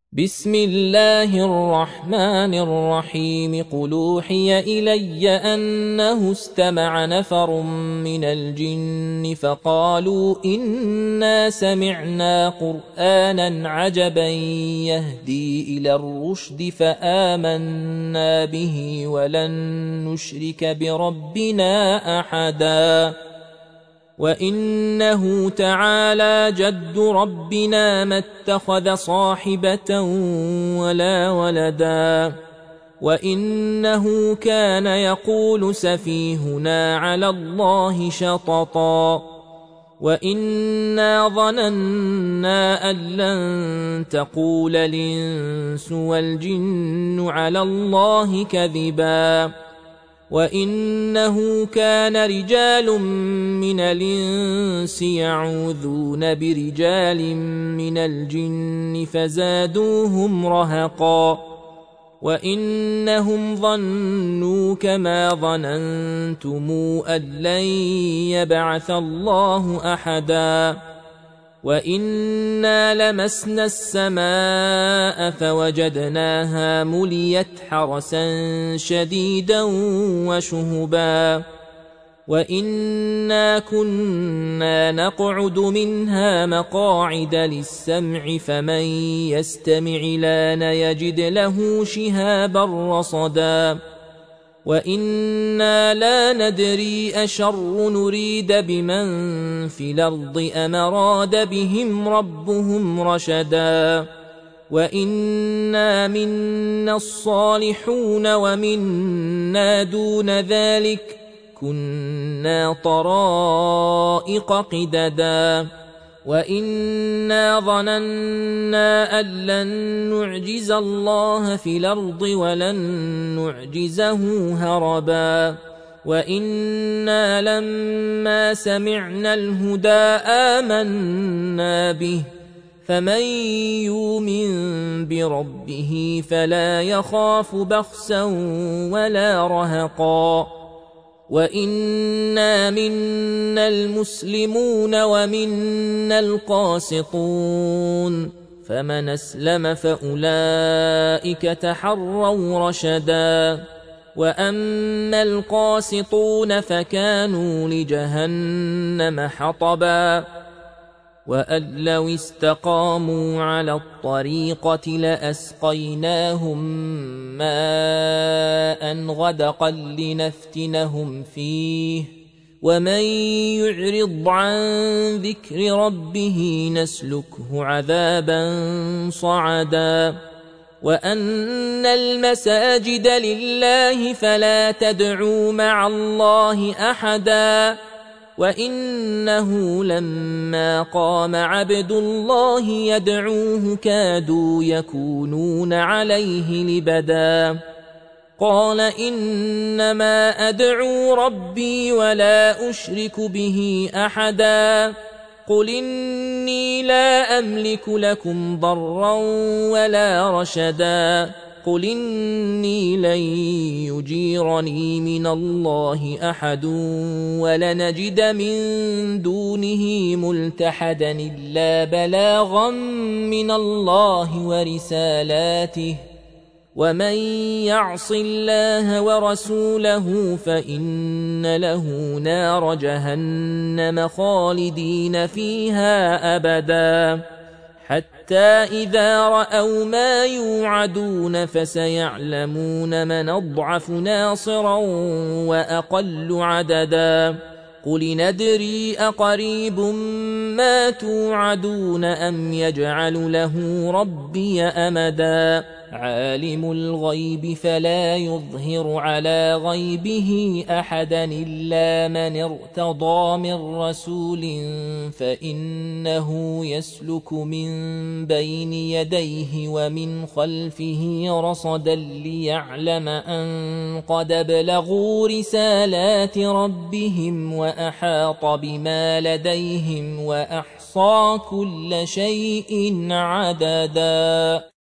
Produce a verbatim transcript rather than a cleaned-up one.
بسم الله الرحمن الرحيم قل أوحي إلي أنه استمع نفر من الجن فقالوا إنا سمعنا قرآنا عجبا يهدي إلى الرشد فآمنا به ولن نشرك بربنا أحدا وإنه تعالى جد ربنا ما اتخذ صاحبة ولا ولدا وإنه كان يقول سفيهنا على الله شططا وإنا ظننا أن لن تقول الإنس والجن على الله كذبا وإنه كان رجال من الإنس يعوذون برجال من الجن فزادوهم رهقا وإنهم ظنوا كما ظننتم أن لن يبعث الله أحدا وإنا لمسنا السماء فوجدناها مليت حرسا شديدا وشهبا وإنا كنا نقعد منها مقاعد للسمع فمن يستمع لان يجد له شهابا رصدا وإنا لا ندري أشر نريد بمن في الأرض أم أراد بهم ربهم رشدا وإنا منا الصالحون ومنا دون ذلك كنا طرائق قددا وإنا ظننا أن لن نعجز الله في الأرض ولن نعجزه هربا وإنا لما سمعنا الهدى آمنا به فمن يؤمن بربه فلا يخاف بخسا ولا رهقا وإنا منا المسلمون ومنا القاسطون فمن أسلم فأولئك تحروا رشدا وأما القاسطون فكانوا لجهنم حطبا وأن لو استقاموا على الطريقة لأسقيناهم ماء غدقا لنفتنهم فيه ومن يعرض عن ذكر ربه نسلكه عذابا صعدا وأن المساجد لله فلا تدعوا مع الله أحدا وإنه لما قام عبد الله يدعوه كادوا يكونون عليه لبدا قال إنما أدعو ربي ولا أشرك به أحدا قل إني لا أملك لكم ضرا ولا رشدا قل إني لن يجيرني من الله أحد ولنجد من دونه ملتحدا إلا بلاغا من الله ورسالاته ومن يعص الله ورسوله فإن له نار جهنم خالدين فيها أبدا حتى إذا رأوا ما يوعدون فسيعلمون من أضعف ناصرا وأقل عددا قل ندري أقريب ما توعدون أم يجعل له ربي أمدا عالم الغيب فلا يظهر على غيبه أحدا إلا من ارتضى من رسول فإنه يسلك من بين يديه ومن خلفه رصدا ليعلم أن قد بلغوا رسالات ربهم وأحاط بما لديهم وأحصى كل شيء عددا.